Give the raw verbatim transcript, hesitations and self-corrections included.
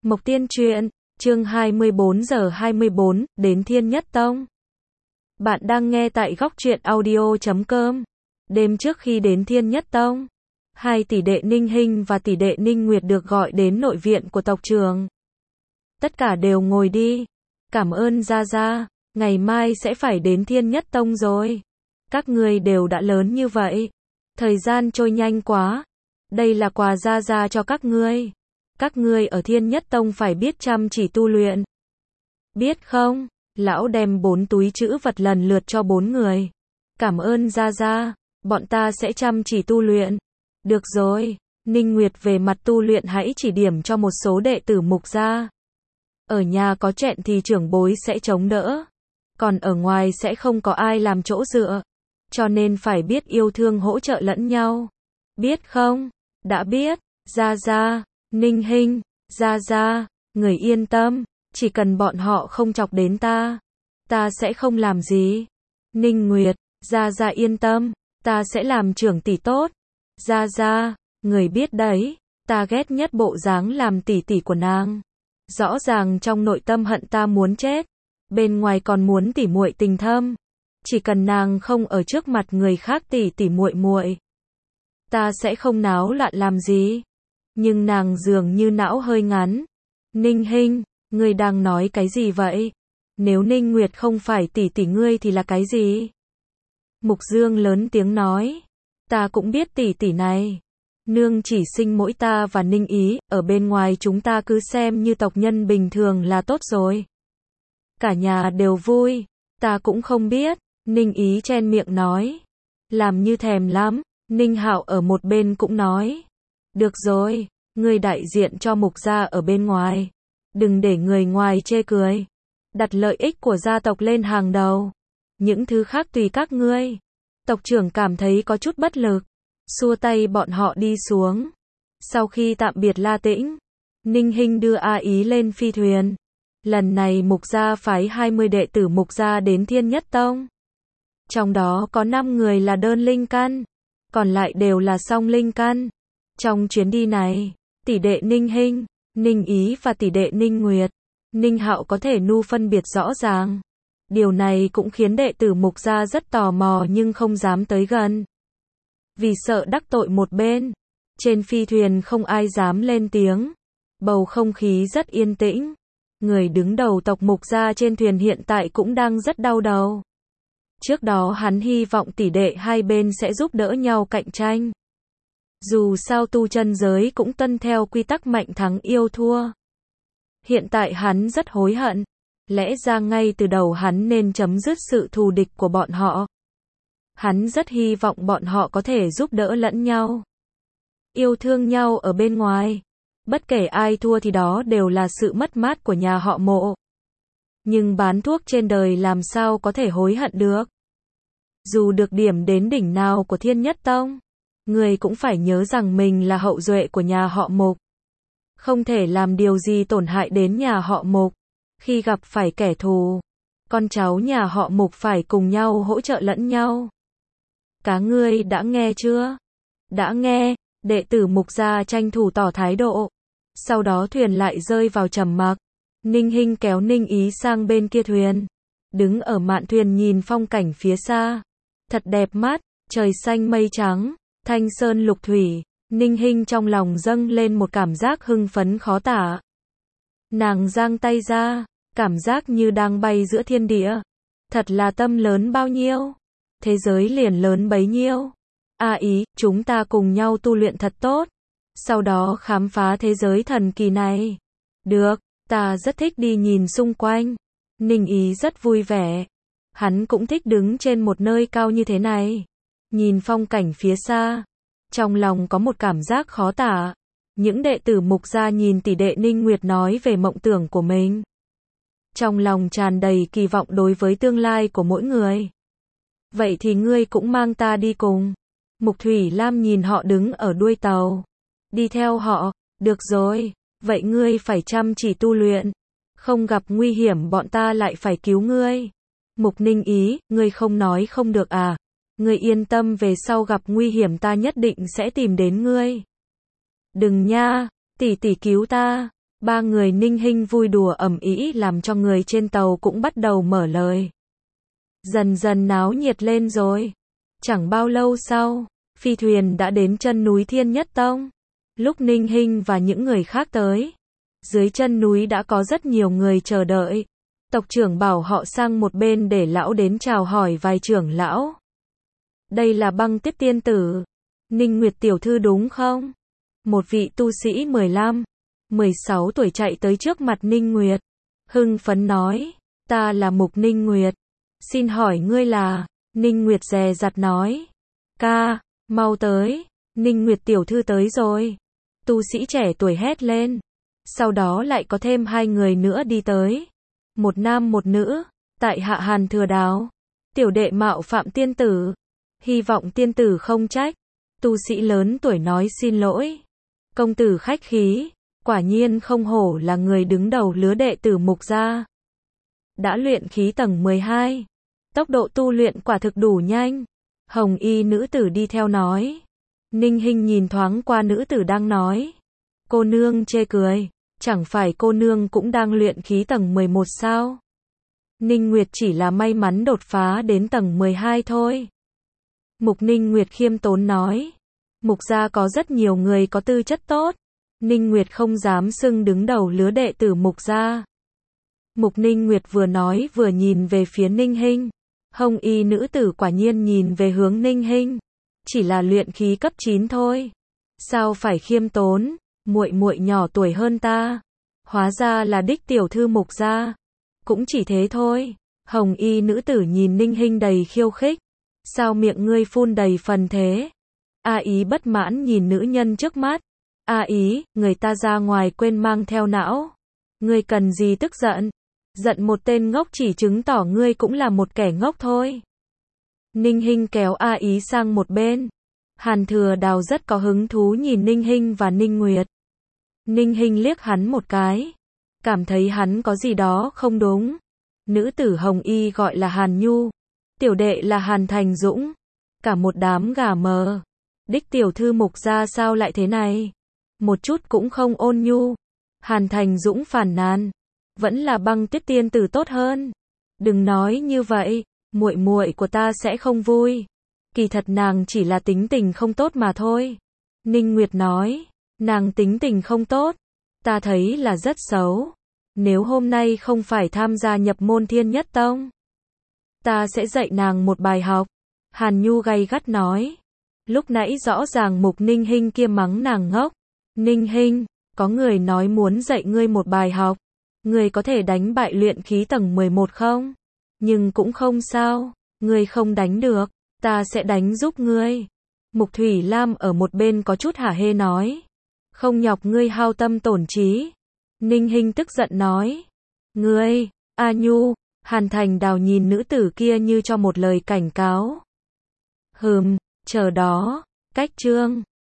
Mộc Tiên Truyện, chương hai mươi bốn giờ hai mươi bốn, đến Thiên Nhất Tông. Bạn đang nghe tại góc truyện audio chấm com. Đêm trước khi đến Thiên Nhất Tông, hai tỷ đệ Ninh Hinh và tỷ đệ Ninh Nguyệt được gọi đến nội viện của tộc trưởng. Tất cả đều ngồi đi. Cảm ơn Gia Gia, ngày mai sẽ phải đến Thiên Nhất Tông rồi. Các ngươi đều đã lớn như vậy. Thời gian trôi nhanh quá. Đây là quà Gia Gia cho các ngươi. Các ngươi ở Thiên Nhất Tông phải biết chăm chỉ tu luyện. Biết không? Lão đem bốn túi trữ vật lần lượt cho bốn người. Cảm ơn Gia Gia, bọn ta sẽ chăm chỉ tu luyện. Được rồi, Ninh Nguyệt về mặt tu luyện hãy chỉ điểm cho một số đệ tử Mục gia. Ở nhà có chuyện thì trưởng bối sẽ chống đỡ. Còn ở ngoài sẽ không có ai làm chỗ dựa. Cho nên phải biết yêu thương hỗ trợ lẫn nhau. Biết không? Đã biết, Gia Gia. Ninh Hinh, Gia Gia, người yên tâm, chỉ cần bọn họ không chọc đến ta, ta sẽ không làm gì. Ninh Nguyệt, Gia Gia yên tâm, ta sẽ làm trưởng tỷ tốt. Gia Gia, người biết đấy, ta ghét nhất bộ dáng làm tỷ tỷ của nàng. Rõ ràng trong nội tâm hận ta muốn chết, bên ngoài còn muốn tỉ muội tình thâm. Chỉ cần nàng không ở trước mặt người khác tỉ tỉ muội muội, ta sẽ không náo loạn làm gì. Nhưng nàng dường như não hơi ngắn. Ninh Hinh, ngươi đang nói cái gì vậy? Nếu Ninh Nguyệt không phải tỷ tỷ ngươi thì là cái gì? Mục Dương lớn tiếng nói. Ta cũng biết tỷ tỷ này. Nương chỉ sinh mỗi ta và Ninh Ý, ở bên ngoài chúng ta cứ xem như tộc nhân bình thường là tốt rồi. Cả nhà đều vui. Ta cũng không biết. Ninh Ý chen miệng nói. Làm như thèm lắm. Ninh Hạo ở một bên cũng nói. Được rồi, ngươi đại diện cho Mục gia ở bên ngoài. Đừng để người ngoài chê cười. Đặt lợi ích của gia tộc lên hàng đầu. Những thứ khác tùy các ngươi. Tộc trưởng cảm thấy có chút bất lực. Xua tay bọn họ đi xuống. Sau khi tạm biệt La Tĩnh, Ninh Hinh đưa A Ý lên phi thuyền. Lần này Mục gia phái hai mươi đệ tử Mục gia đến Thiên Nhất Tông. Trong đó có năm người là đơn linh căn. Còn lại đều là song linh căn. Trong chuyến đi này, tỷ đệ Ninh Hinh, Ninh Ý và tỷ đệ Ninh Nguyệt, Ninh Hạo có thể nu phân biệt rõ ràng. Điều này cũng khiến đệ tử Mục gia rất tò mò nhưng không dám tới gần. Vì sợ đắc tội một bên, trên phi thuyền không ai dám lên tiếng. Bầu không khí rất yên tĩnh. Người đứng đầu tộc Mục gia trên thuyền hiện tại cũng đang rất đau đầu. Trước đó hắn hy vọng tỷ đệ hai bên sẽ giúp đỡ nhau cạnh tranh. Dù sao tu chân giới cũng tuân theo quy tắc mạnh thắng yêu thua. Hiện tại hắn rất hối hận. Lẽ ra ngay từ đầu hắn nên chấm dứt sự thù địch của bọn họ. Hắn rất hy vọng bọn họ có thể giúp đỡ lẫn nhau. Yêu thương nhau ở bên ngoài. Bất kể ai thua thì đó đều là sự mất mát của nhà họ Mộ. Nhưng bán thuốc trên đời làm sao có thể hối hận được. Dù được điểm đến đỉnh nào của Thiên Nhất Tông, người cũng phải nhớ rằng mình là hậu duệ của nhà họ Mục. Không thể làm điều gì tổn hại đến nhà họ Mục. Khi gặp phải kẻ thù, con cháu nhà họ Mục phải cùng nhau hỗ trợ lẫn nhau. Cá ngươi đã nghe chưa? Đã nghe, đệ tử Mục gia tranh thủ tỏ thái độ. Sau đó thuyền lại rơi vào trầm mặc. Ninh Hinh kéo Ninh Ý sang bên kia thuyền. Đứng ở mạn thuyền nhìn phong cảnh phía xa. Thật đẹp mắt, trời xanh mây trắng. Thanh sơn lục thủy, Ninh Hinh trong lòng dâng lên một cảm giác hưng phấn khó tả. Nàng giang tay ra, cảm giác như đang bay giữa thiên địa. Thật là tâm lớn bao nhiêu, thế giới liền lớn bấy nhiêu. A Ý, chúng ta cùng nhau tu luyện thật tốt. Sau đó khám phá thế giới thần kỳ này. Được, ta rất thích đi nhìn xung quanh. Ninh Ý rất vui vẻ. Hắn cũng thích đứng trên một nơi cao như thế này. Nhìn phong cảnh phía xa, trong lòng có một cảm giác khó tả. Những đệ tử Mục gia nhìn tỷ đệ Ninh Nguyệt nói về mộng tưởng của mình. Trong lòng tràn đầy kỳ vọng đối với tương lai của mỗi người. Vậy thì ngươi cũng mang ta đi cùng. Mục Thủy Lam nhìn họ đứng ở đuôi tàu. Đi theo họ, được rồi, vậy ngươi phải chăm chỉ tu luyện. Không gặp nguy hiểm bọn ta lại phải cứu ngươi. Mục Ninh Ý, ngươi không nói không được à? Ngươi yên tâm về sau gặp nguy hiểm ta nhất định sẽ tìm đến ngươi. Đừng nha, tỷ tỷ cứu ta. Ba người Ninh Hinh vui đùa ầm ĩ làm cho người trên tàu cũng bắt đầu mở lời. Dần dần náo nhiệt lên rồi. Chẳng bao lâu sau, phi thuyền đã đến chân núi Thiên Nhất Tông. Lúc Ninh Hinh và những người khác tới, dưới chân núi đã có rất nhiều người chờ đợi. Tộc trưởng bảo họ sang một bên để lão đến chào hỏi vài trưởng lão. Đây là Băng Tiết tiên tử, Ninh Nguyệt tiểu thư đúng không? Một vị tu sĩ mười lăm, mười sáu tuổi chạy tới trước mặt Ninh Nguyệt, hưng phấn nói, ta là Mục Ninh Nguyệt, xin hỏi ngươi là? Ninh Nguyệt dè dặt nói, ca, mau tới, Ninh Nguyệt tiểu thư tới rồi. Tu sĩ trẻ tuổi hét lên, sau đó lại có thêm hai người nữa đi tới, một nam một nữ, tại hạ Hàn Thừa Đào, tiểu đệ mạo phạm tiên tử, hy vọng tiên tử không trách. Tu sĩ lớn tuổi nói xin lỗi, công tử khách khí, quả nhiên không hổ là người đứng đầu lứa đệ tử Mục gia. Đã luyện khí tầng mười hai, tốc độ tu luyện quả thực đủ nhanh. Hồng y nữ tử đi theo nói. Ninh Hinh nhìn thoáng qua nữ tử đang nói. Cô nương chê cười, chẳng phải cô nương cũng đang luyện khí tầng mười một sao? Ninh Nguyệt chỉ là may mắn đột phá đến tầng mười hai thôi. Mục Ninh Nguyệt khiêm tốn nói. Mục gia có rất nhiều người có tư chất tốt. Ninh Nguyệt không dám xưng đứng đầu lứa đệ tử Mục gia. Mục Ninh Nguyệt vừa nói vừa nhìn về phía Ninh Hinh. Hồng y nữ tử quả nhiên nhìn về hướng Ninh Hinh. Chỉ là luyện khí cấp chín thôi. Sao phải khiêm tốn, muội muội nhỏ tuổi hơn ta. Hóa ra là đích tiểu thư Mục gia. Cũng chỉ thế thôi. Hồng y nữ tử nhìn Ninh Hinh đầy khiêu khích. Sao miệng ngươi phun đầy phần thế? A ý bất mãn nhìn nữ nhân trước mắt. A ý, người ta ra ngoài quên mang theo não. Ngươi cần gì tức giận? Giận một tên ngốc chỉ chứng tỏ ngươi cũng là một kẻ ngốc thôi. Ninh Hinh kéo A ý sang một bên. Hàn Thừa Đào rất có hứng thú nhìn Ninh Hinh và Ninh Nguyệt. Ninh Hinh liếc hắn một cái. Cảm thấy hắn có gì đó không đúng. Nữ tử Hồng Y gọi là Hàn Nhu. Tiểu đệ là Hàn Thành Dũng. Cả một đám gà mờ. Đích tiểu thư Mục gia sao lại thế này? Một chút cũng không ôn nhu. Hàn Thành Dũng phàn nàn. Vẫn là Băng Tiết tiên tử tốt hơn. Đừng nói như vậy, muội muội của ta sẽ không vui. Kỳ thật nàng chỉ là tính tình không tốt mà thôi. Ninh Nguyệt nói, nàng tính tình không tốt, ta thấy là rất xấu. Nếu hôm nay không phải tham gia nhập môn Thiên Nhất Tông, ta sẽ dạy nàng một bài học. Hàn Nhu gay gắt nói. Lúc nãy rõ ràng Mục Ninh Hinh kia mắng nàng ngốc. Ninh Hinh, có người nói muốn dạy ngươi một bài học. Ngươi có thể đánh bại luyện khí tầng mười một không? Nhưng cũng không sao, ngươi không đánh được, ta sẽ đánh giúp ngươi. Mục Thủy Lam ở một bên có chút hả hê nói. Không nhọc ngươi hao tâm tổn trí. Ninh Hinh tức giận nói. Ngươi, A Nhu, Hàn Thành Đào nhìn nữ tử kia như cho một lời cảnh cáo. Hừm, chờ đó, cách chương.